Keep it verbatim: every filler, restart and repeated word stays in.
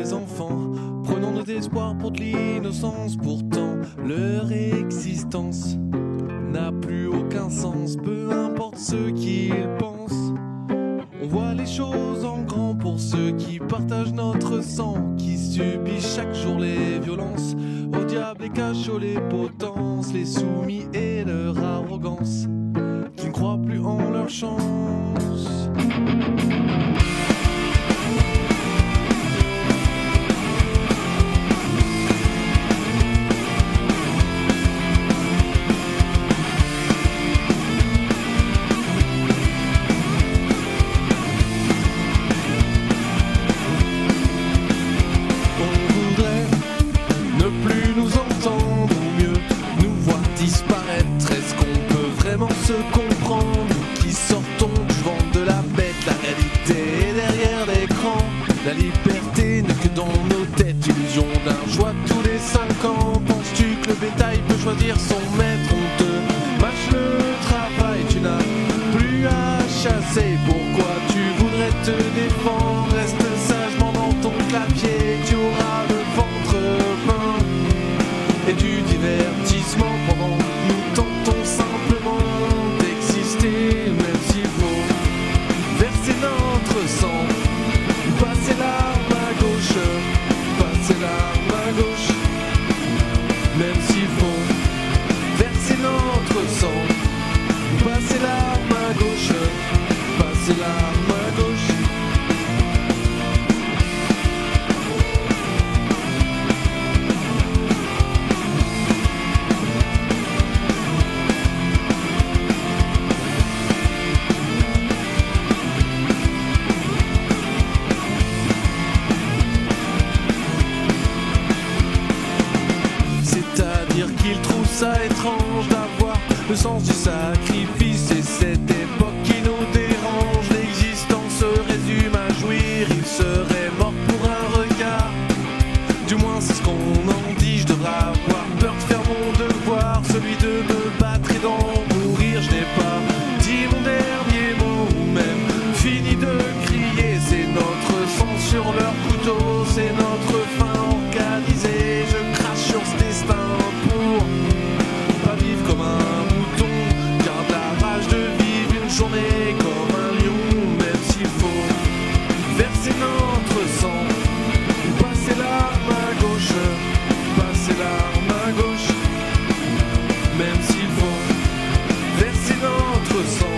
des enfants, prenons notre espoir pour de l'innocence. Pourtant, leur existence n'a plus aucun sens, peu importe ce qu'ils pensent. On voit les choses en grand pour ceux qui partagent notre sang, qui subissent chaque jour les violences. Au diable les cachots, les potences, les soumis et leur arrogance, qui ne croient plus en leur chance. Se comprendre, qui sortons du ventre de la bête. La réalité est derrière l'écran. La liberté n'est que dans nos têtes. Illusion d'un choix tous les cinq ans. Penses-tu que le bétail peut choisir son maître? On te mâche le travail, tu n'as plus à chasser. Pourquoi tu voudrais te défendre? Reste sagement dans ton clapier, tu auras le ventre plein et du divertissement pendant nous tentons simplement d'exister, même s'il faut verser notre sang, passer l'arme à gauche, passer l'arme à gauche, même s'il faut verser notre sang, passer l'arme à gauche, passer l'arme à gauche. Qu'il trouve ça étrange d'avoir le sens du sacrifice. Et cette époque qui nous dérange, l'existence se résume à jouir. Il serait mort pour un regard, du moins c'est ce qu'on en dit. Je devrais avoir peur de faire mon devoir, celui de me battre et d'en mourir. Je n'ai pas dit mon dernier mot ou même fini de crier. C'est notre sang sur leur couteau, c'est notre fin organisée. Je crache sur ce destin pas vivre comme un mouton, garde la rage de vivre une journée comme un lion, même s'il faut verser notre sang, passer l'arme à gauche, passer l'arme à gauche, même s'il faut verser notre sang,